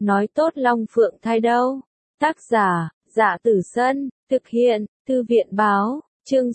nói tốt Long Phượng thai đâu. Tác giả, Dạ Tử Sân, thực hiện, Thư viện báo, chương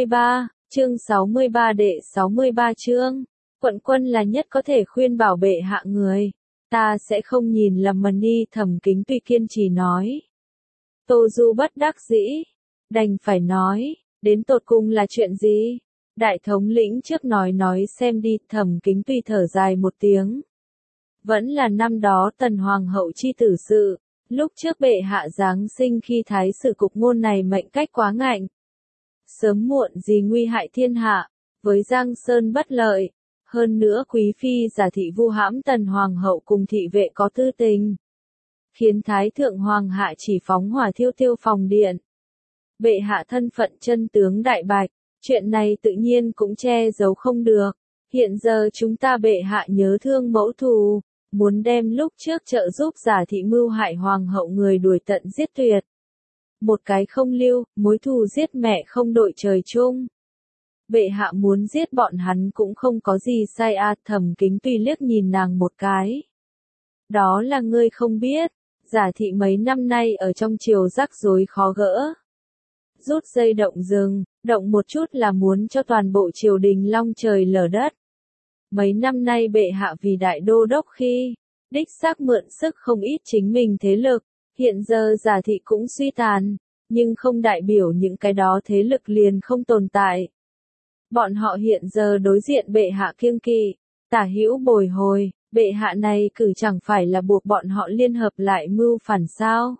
63 đệ 63 chương. Quận Quân là nhất có thể khuyên bảo bệ hạ người. Ta sẽ không nhìn lầm mần đi, Thẩm Kính Tuy kiên trì nói. Tô Du bất đắc dĩ, đành phải nói, đến tột cùng là chuyện gì? Đại thống lĩnh trước nói xem đi, Thẩm Kính Tuy thở dài một tiếng. Vẫn là năm đó Tần Hoàng hậu chi tử sự, lúc trước bệ hạ giáng sinh khi thái sử cục ngôn này mệnh cách quá ngạnh. Sớm muộn gì nguy hại thiên hạ, với Giang Sơn bất lợi, hơn nữa quý phi giả thị vu hãm Tần Hoàng hậu cùng thị vệ có tư tình. Khiến Thái Thượng Hoàng hạ chỉ phóng hỏa thiêu tiêu phòng điện. Bệ hạ thân phận chân tướng đại bạch, chuyện này tự nhiên cũng che giấu không được. Hiện giờ chúng ta bệ hạ nhớ thương mẫu thù, muốn đem lúc trước trợ giúp giả thị mưu hại hoàng hậu người đuổi tận giết tuyệt. Một cái không lưu, mối thù giết mẹ không đội trời chung. Bệ hạ muốn giết bọn hắn cũng không có gì sai à, Thẩm Kính Tuy liếc nhìn nàng một cái. Đó là ngươi không biết, giả thị mấy năm nay ở trong triều rắc rối khó gỡ. Rút dây động rừng, động một chút là muốn cho toàn bộ triều đình long trời lở đất. Mấy năm nay bệ hạ vì đại đô đốc khi, đích xác mượn sức không ít chính mình thế lực, hiện giờ giả thị cũng suy tàn, nhưng không đại biểu những cái đó thế lực liền không tồn tại. Bọn họ hiện giờ đối diện bệ hạ kiêng kỵ, tả hữu bồi hồi, bệ hạ này cử chẳng phải là buộc bọn họ liên hợp lại mưu phản sao.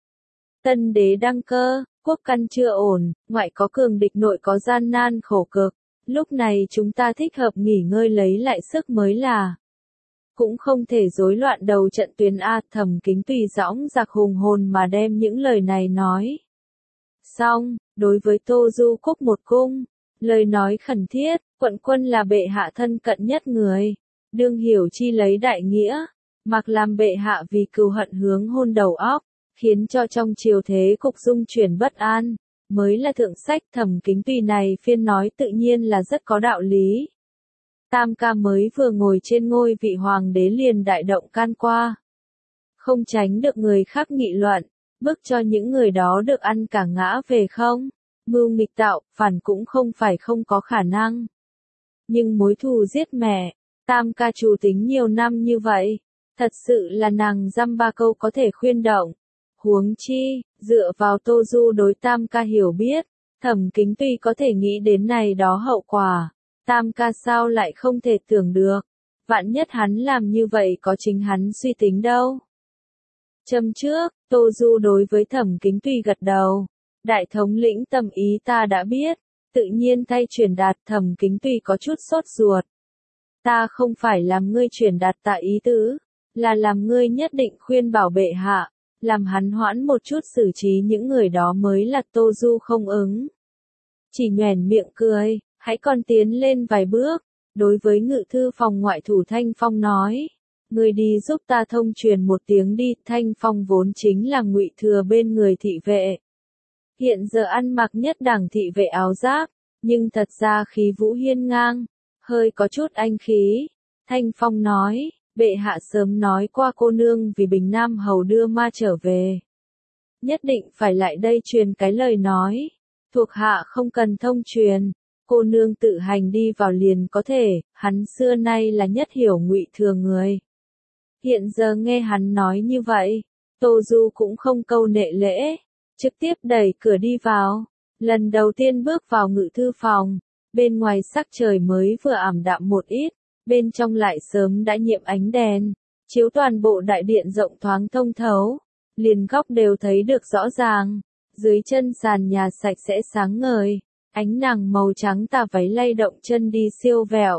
Tân đế đăng cơ, quốc căn chưa ổn, ngoại có cường địch nội có gian nan khổ cực, lúc này chúng ta thích hợp nghỉ ngơi lấy lại sức mới là. Cũng không thể rối loạn đầu trận tuyến a, Thẩm Kính Tùy dõng dạc hùng hồn mà đem những lời này nói. Xong, đối với Tô Du cúc một cung, lời nói khẩn thiết, quận quân là bệ hạ thân cận nhất người, đương hiểu chi lấy đại nghĩa, mặc làm bệ hạ vì cừu hận hướng hôn đầu óc, khiến cho trong triều thế cục dung chuyển bất an, mới là thượng sách. Thẩm Kính Tùy này phiên nói tự nhiên là rất có đạo lý. Tam ca mới vừa ngồi trên ngôi vị hoàng đế liền đại động can qua. Không tránh được người khác nghị luận, bức cho những người đó được ăn cả ngã về không. Mưu nghịch tạo, phản cũng không phải không có khả năng. Nhưng mối thù giết mẹ, tam ca chủ tính nhiều năm như vậy, thật sự là nàng dăm ba câu có thể khuyên động. Huống chi, dựa vào Tô Du đối tam ca hiểu biết, Thẩm Kính Tùy có thể nghĩ đến này đó hậu quả, tam ca sao lại không thể tưởng được, vạn nhất hắn làm như vậy có chính hắn suy tính đâu. Châm trước, Tô Du đối với Thẩm Kính Tùy gật đầu, đại thống lĩnh tâm ý ta đã biết, tự nhiên thay truyền đạt. Thẩm Kính Tùy có chút sốt ruột. Ta không phải làm ngươi truyền đạt tạ ý tứ, là làm ngươi nhất định khuyên bảo bệ hạ, làm hắn hoãn một chút xử trí những người đó mới là. Tô Du không ứng. Chỉ nhoẻn miệng cười, hãy còn tiến lên vài bước, đối với ngự thư phòng ngoại thủ Thanh Phong nói. Ngươi đi giúp ta thông truyền một tiếng đi. Thanh Phong vốn chính là ngụy thừa bên người thị vệ. Hiện giờ ăn mặc nhất đẳng thị vệ áo giáp, nhưng thật ra khí vũ hiên ngang, hơi có chút anh khí. Thanh Phong nói, bệ hạ sớm nói qua cô nương vì Bình Nam hầu đưa ma trở về. Nhất định phải lại đây truyền cái lời nói, thuộc hạ không cần thông truyền, cô nương tự hành đi vào liền có thể. Hắn xưa nay là nhất hiểu ngụy thừa người. Hiện giờ nghe hắn nói như vậy, Tô Du cũng không câu nệ lễ, trực tiếp đẩy cửa đi vào. Lần đầu tiên bước vào ngự thư phòng, bên ngoài sắc trời mới vừa ảm đạm một ít, bên trong lại sớm đã nhiệm ánh đèn, chiếu toàn bộ đại điện rộng thoáng thông thấu, liền góc đều thấy được rõ ràng. Dưới chân sàn nhà sạch sẽ sáng ngời, ánh nàng màu trắng tà váy lay động chân đi siêu vẹo.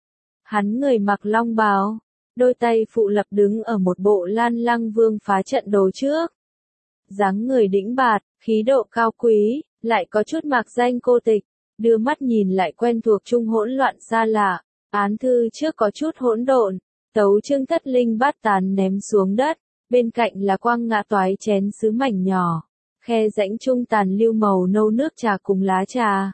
Hắn người mặc long bào, đôi tay phụ lập đứng ở một bộ Lan Lăng Vương phá trận đồ trước. Dáng người đĩnh bạt, khí độ cao quý, lại có chút mạc danh cô tịch, đưa mắt nhìn lại quen thuộc chung hỗn loạn xa lạ. Án thư trước có chút hỗn độn, tấu chương thất linh bát tán ném xuống đất, bên cạnh là quang ngã toái chén sứ mảnh nhỏ, khe rãnh trung tàn lưu màu nâu nước trà cùng lá trà.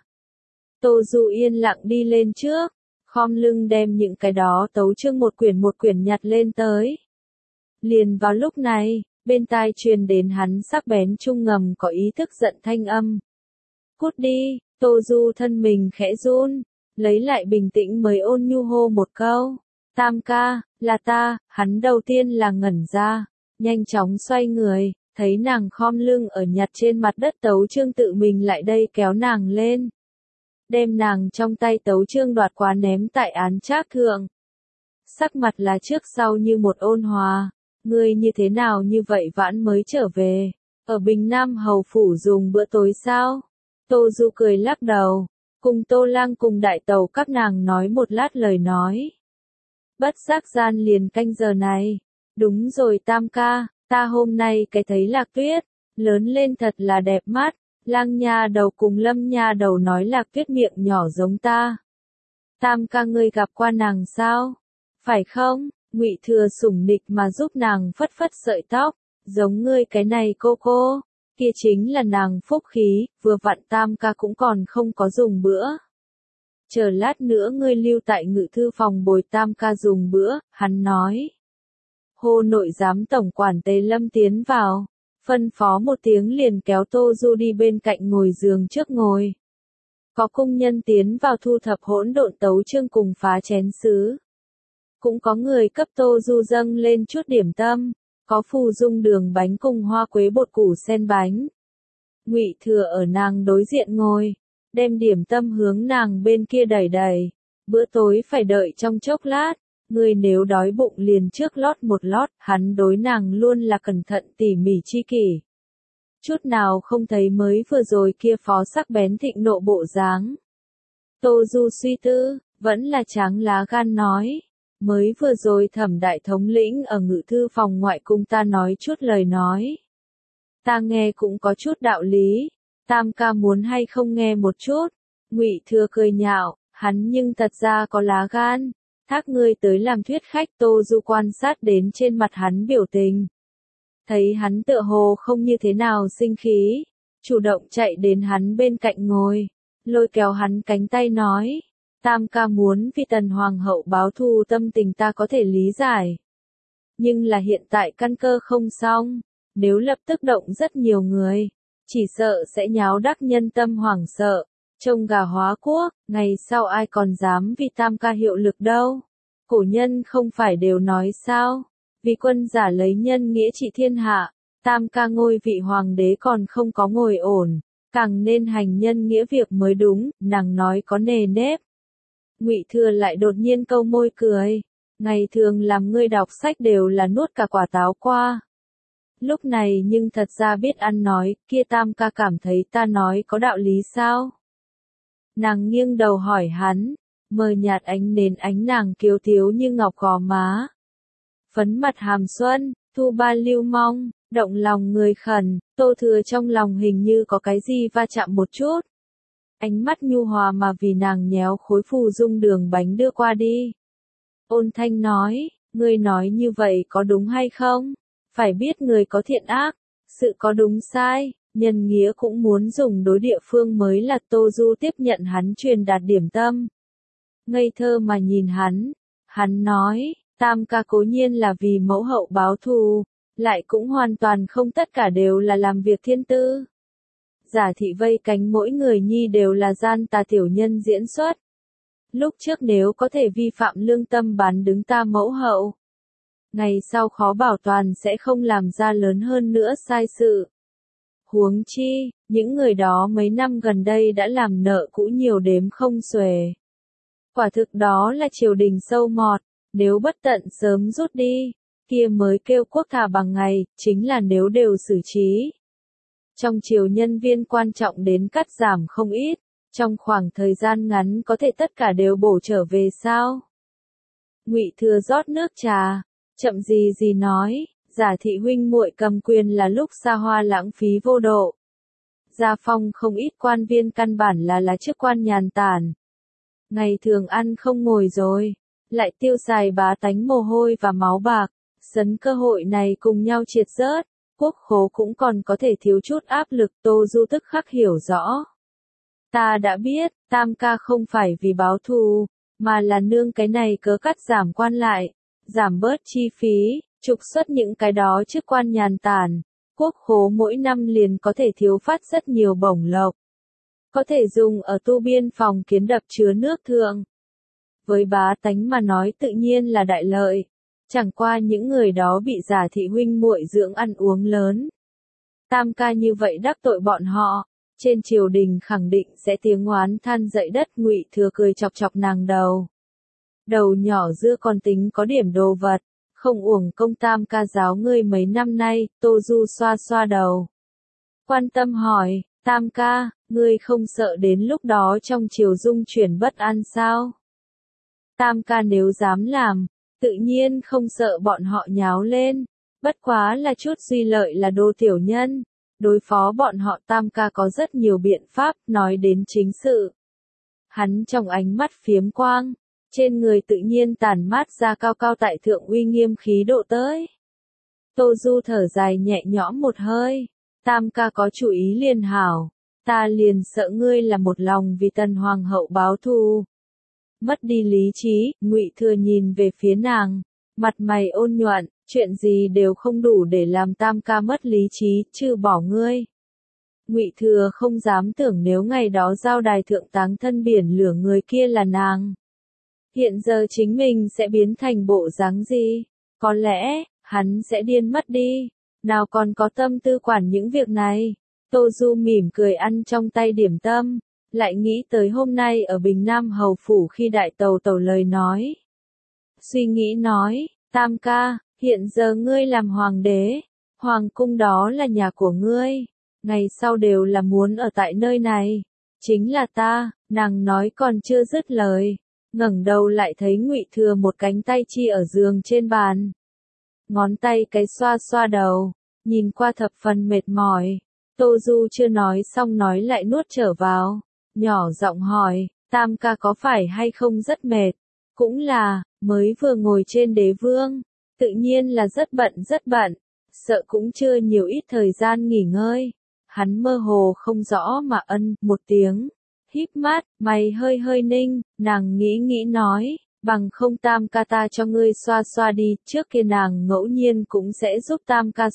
Tô Du yên lặng đi lên trước, khom lưng đem những cái đó tấu chương một quyển nhặt lên tới. Liền vào lúc này, bên tai truyền đến hắn sắc bén trung ngầm có ý thức giận thanh âm. Cút đi, Tô Du thân mình khẽ run, lấy lại bình tĩnh mới ôn nhu hô một câu. Tam ca, là ta, hắn đầu tiên là ngẩn ra, nhanh chóng xoay người, thấy nàng khom lưng ở nhặt trên mặt đất tấu chương tự mình lại đây kéo nàng lên. Đem nàng trong tay tấu chương đoạt quá ném tại án trác thượng. Sắc mặt là trước sau như một ôn hòa, ngươi như thế nào như vậy vãn mới trở về, ở Bình Nam hầu phủ dùng bữa tối sao? Tô Du cười lắc đầu, cùng Tô Lang cùng đại tàu các nàng nói một lát lời nói. Bất giác gian liền canh giờ này, đúng rồi Tam ca, ta hôm nay cái thấy Lạc Tuyết, lớn lên thật là đẹp mắt, Lang nha đầu cùng Lâm nha đầu nói Lạc Tuyết miệng nhỏ giống ta. Tam ca ngươi gặp qua nàng sao? Phải không? Ngụy Thừa sủng nịch mà giúp nàng phất phất sợi tóc, giống ngươi cái này cô, kia chính là nàng phúc khí, vừa vặn Tam ca cũng còn không có dùng bữa. Chờ lát nữa ngươi lưu tại ngự thư phòng bồi Tam ca dùng bữa, hắn nói. Hô nội giám tổng quản Tề Lâm tiến vào, phân phó một tiếng liền kéo Tô Du đi bên cạnh ngồi giường trước ngồi. Có cung nhân tiến vào thu thập hỗn độn tấu chương cùng phá chén sứ. Cũng có người cấp Tô Du dâng lên chút điểm tâm, có phù dung đường bánh cùng hoa quế bột củ sen bánh. Ngụy Thừa ở nàng đối diện ngồi, đem điểm tâm hướng nàng bên kia đẩy đẩy. Bữa tối phải đợi trong chốc lát, người nếu đói bụng liền trước lót một lót, hắn đối nàng luôn là cẩn thận tỉ mỉ chi kỷ. Chút nào không thấy mới vừa rồi kia phó sắc bén thịnh nộ bộ dáng. Tô Du suy tư, vẫn là tráng lá gan nói. Mới vừa rồi Thẩm đại thống lĩnh ở ngự thư phòng ngoại cung ta nói chút lời nói. Ta nghe cũng có chút đạo lý, Tam ca muốn hay không nghe một chút. Ngụy Thừa cười nhạo, hắn nhưng thật ra có lá gan, thác ngươi tới làm thuyết khách. Tô Du quan sát đến trên mặt hắn biểu tình. Thấy hắn tựa hồ không như thế nào sinh khí, chủ động chạy đến hắn bên cạnh ngồi, lôi kéo hắn cánh tay nói. Tam ca muốn vì Tần Hoàng hậu báo thù tâm tình ta có thể lý giải. Nhưng là hiện tại căn cơ không xong, nếu lập tức động rất nhiều người, chỉ sợ sẽ nháo đắc nhân tâm hoảng sợ, trông gà hóa quốc, ngày sau ai còn dám vì Tam ca hiệu lực đâu. Cổ nhân không phải đều nói sao, vì quân giả lấy nhân nghĩa trị thiên hạ, Tam ca ngôi vị hoàng đế còn không có ngồi ổn, càng nên hành nhân nghĩa việc mới đúng, nàng nói có nề nếp. Ngụy Thừa lại đột nhiên câu môi cười, ngày thường làm ngươi đọc sách đều là nuốt cả quả táo qua. Lúc này nhưng thật ra biết ăn nói, kia Tam ca cảm thấy ta nói có đạo lý sao? Nàng nghiêng đầu hỏi hắn, mờ nhạt ánh nến ánh nàng kiều thiếu như ngọc gò má. Phấn mặt hàm xuân, thu ba lưu mong, động lòng người khẩn, Tô Thừa trong lòng hình như có cái gì va chạm một chút. Ánh mắt nhu hòa mà vì nàng nhéo khối phù dung đường bánh đưa qua đi. Ôn thanh nói, ngươi nói như vậy có đúng hay không? Phải biết người có thiện ác, sự có đúng sai, nhân nghĩa cũng muốn dùng đối địa phương mới là. Tô Du tiếp nhận hắn truyền đạt điểm tâm. Ngây thơ mà nhìn hắn nói, Tam ca cố nhiên là vì mẫu hậu báo thù, lại cũng hoàn toàn không tất cả đều là làm việc thiên tư. Giả thị vây cánh mỗi người nhi đều là gian tà tiểu nhân diễn xuất. Lúc trước nếu có thể vi phạm lương tâm bán đứng ta mẫu hậu, ngày sau khó bảo toàn sẽ không làm ra lớn hơn nữa sai sự. Huống chi, những người đó mấy năm gần đây đã làm nợ cũ nhiều đếm không xuể. Quả thực đó là triều đình sâu mọt, nếu bất tận sớm rút đi, kia mới kêu quốc thà bằng ngày, chính là nếu đều xử trí. Trong triều nhân viên quan trọng đến cắt giảm không ít, trong khoảng thời gian ngắn có thể tất cả đều bổ trở về sao? Ngụy Thừa rót nước trà, chậm gì nói, Giả thị huynh muội cầm quyền là lúc xa hoa lãng phí vô độ. Gia phong không ít quan viên căn bản là chức quan nhàn tản. Ngày thường ăn không ngồi rồi, lại tiêu xài bá tánh mồ hôi và máu bạc, sấn cơ hội này cùng nhau triệt rớt, quốc khố cũng còn có thể thiếu chút áp lực. Tô Du tức khắc hiểu rõ. Ta đã biết, Tam ca không phải vì báo thù, mà là nương cái này cớ cắt giảm quan lại, giảm bớt chi phí, trục xuất những cái đó chức quan nhàn tản, quốc khố mỗi năm liền có thể thiếu phát rất nhiều bổng lộc. Có thể dùng ở tu biên phòng kiến đập chứa nước thượng. Với bá tánh mà nói tự nhiên là đại lợi. Chẳng qua những người đó bị giả thị huynh muội dưỡng ăn uống lớn. Tam ca như vậy đắc tội bọn họ, trên triều đình khẳng định sẽ tiếng oán than dậy đất. Ngụy Thừa cười chọc chọc nàng đầu. Đầu nhỏ dưa còn tính có điểm đồ vật, không uổng công tam ca giáo ngươi mấy năm nay. Tô Du xoa xoa đầu. Quan tâm hỏi, tam ca, ngươi không sợ đến lúc đó trong triều dung chuyển bất an sao? Tam ca nếu dám làm, tự nhiên không sợ bọn họ nháo lên, bất quá là chút duy lợi là đô tiểu nhân. Đối phó bọn họ tam ca có rất nhiều biện pháp. Nói đến chính sự, hắn trong ánh mắt phiếm quang, trên người tự nhiên tản mát ra cao cao tại thượng uy nghiêm khí độ tới. Tô Du thở dài nhẹ nhõm một hơi, tam ca có chủ ý liền hảo, ta liền sợ ngươi là một lòng vì tần hoàng hậu báo thù. Mất đi lý trí, Ngụy Thừa nhìn về phía nàng, mặt mày ôn nhuận, chuyện gì đều không đủ để làm tam ca mất lý trí, trừ bỏ ngươi. Ngụy Thừa không dám tưởng nếu ngày đó giao đài thượng táng thân biển lửa người kia là nàng. Hiện giờ chính mình sẽ biến thành bộ dáng gì? Có lẽ, hắn sẽ điên mất đi. Nào còn có tâm tư quản những việc này. Tô Du mỉm cười ăn trong tay điểm tâm, lại nghĩ tới hôm nay ở Bình Nam Hầu Phủ khi đại tàu tàu lời nói. Suy nghĩ nói, tam ca, hiện giờ ngươi làm hoàng đế, hoàng cung đó là nhà của ngươi, ngày sau đều là muốn ở tại nơi này, chính là ta. Nàng nói còn chưa dứt lời, ngẩng đầu lại thấy Ngụy Thừa một cánh tay chi ở giường trên bàn. Ngón tay cái xoa xoa đầu, nhìn qua thập phần mệt mỏi. Tô Du chưa nói xong nói lại nuốt trở vào, nhỏ giọng hỏi, tam ca có phải hay không rất mệt? Cũng là, mới vừa ngồi trên đế vương, tự nhiên là rất bận, sợ cũng chưa nhiều ít thời gian nghỉ ngơi. Hắn mơ hồ không rõ mà ân một tiếng, híp mắt, mày hơi hơi ninh. Nàng nghĩ nói, bằng không tam ca ta cho ngươi xoa xoa đi. Trước kia nàng ngẫu nhiên cũng sẽ giúp tam ca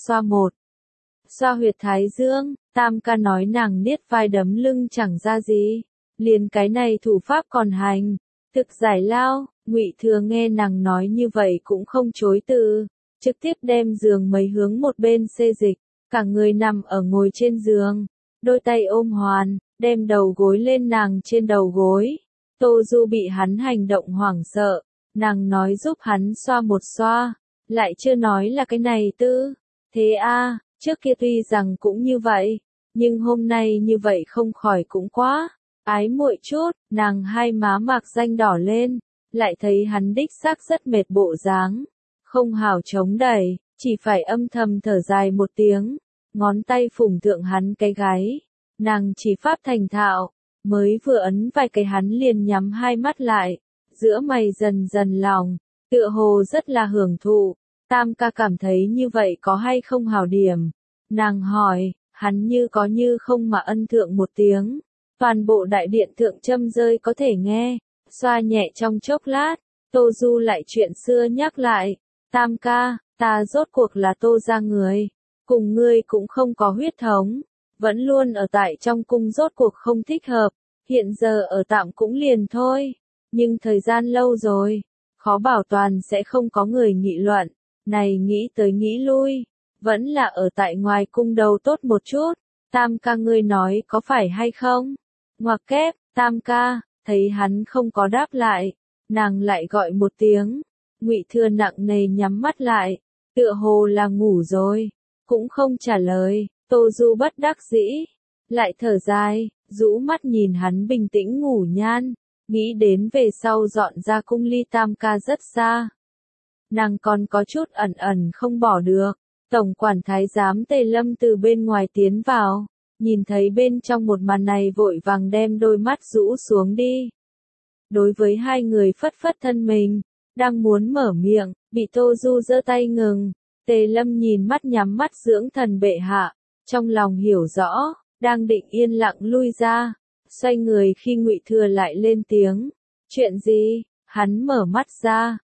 xoa huyệt thái dương. Tam ca nói nàng niết vai đấm lưng chẳng ra gì, liền cái này thủ pháp còn hành, thực giải lao. Ngụy Thừa nghe nàng nói như vậy cũng không chối từ, trực tiếp đem giường mấy hướng một bên xê dịch, cả người nằm ở ngồi trên giường, đôi tay ôm hoàn, đem đầu gối lên nàng trên đầu gối. Tô Du bị hắn hành động hoảng sợ, nàng nói giúp hắn xoa một xoa, lại chưa nói là cái này tư. Thế a, trước kia tuy rằng cũng như vậy, nhưng hôm nay như vậy không khỏi cũng quá ái muội chút. Nàng hai má mạc danh đỏ lên, lại thấy hắn đích xác rất mệt bộ dáng, không hảo chống đẩy, chỉ phải âm thầm thở dài một tiếng, ngón tay phủng thượng hắn cái gáy. Nàng chỉ pháp thành thạo, mới vừa ấn vài cái hắn liền nhắm hai mắt lại, giữa mày dần dần lòng, tựa hồ rất là hưởng thụ. Tam ca cảm thấy như vậy có hay không hảo điểm? Nàng hỏi, hắn như có như không mà ân thượng một tiếng. Toàn bộ đại điện thượng châm rơi có thể nghe, xoa nhẹ trong chốc lát, Tô Du lại chuyện xưa nhắc lại. Tam ca, ta rốt cuộc là Tô gia người, cùng ngươi cũng không có huyết thống, vẫn luôn ở tại trong cung rốt cuộc không thích hợp, hiện giờ ở tạm cũng liền thôi, nhưng thời gian lâu rồi, khó bảo toàn sẽ không có người nghị luận. Này nghĩ tới nghĩ lui, vẫn là ở tại ngoài cung đầu tốt một chút. Tam ca ngươi nói có phải hay không? Ngoặc kép, tam ca. Thấy hắn không có đáp lại, nàng lại gọi một tiếng. Ngụy Thừa nặng nề nhắm mắt lại, tựa hồ là ngủ rồi, cũng không trả lời. Tô Du bất đắc dĩ, lại thở dài, rũ mắt nhìn hắn bình tĩnh ngủ nhan, nghĩ đến về sau dọn ra cung ly tam ca rất xa. Nàng còn có chút ẩn ẩn không bỏ được. Tổng quản thái giám Tề Lâm từ bên ngoài tiến vào, nhìn thấy bên trong một màn này vội vàng đem đôi mắt rũ xuống đi. Đối với hai người phất phất thân mình, đang muốn mở miệng, bị Tô Du giơ tay ngừng. Tề Lâm nhìn mắt nhắm mắt dưỡng thần bệ hạ, trong lòng hiểu rõ, đang định yên lặng lui ra, xoay người khi Ngụy Thừa lại lên tiếng. Chuyện gì? Hắn mở mắt ra,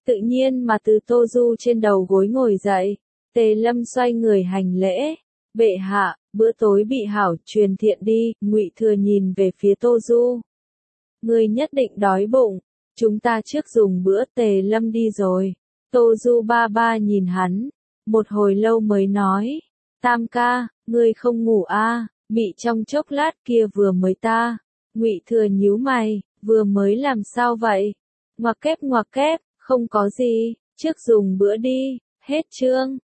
Tự nhiên mà từ Tô Du trên đầu gối ngồi dậy. Tề Lâm xoay người hành lễ. Bệ hạ, bữa tối bị hảo truyền thiện đi. Ngụy Thừa nhìn về phía Tô Du. Ngươi nhất định đói bụng. Chúng ta trước dùng bữa. Tề Lâm đi rồi. Tô Du ba ba nhìn hắn. Một hồi lâu mới nói. Tam ca, ngươi không ngủ à, mị trong chốc lát kia vừa mới ta. Ngụy Thừa nhíu mày, vừa mới làm sao vậy? Ngoặc kép, không có gì, trước dùng bữa đi. Hết chương.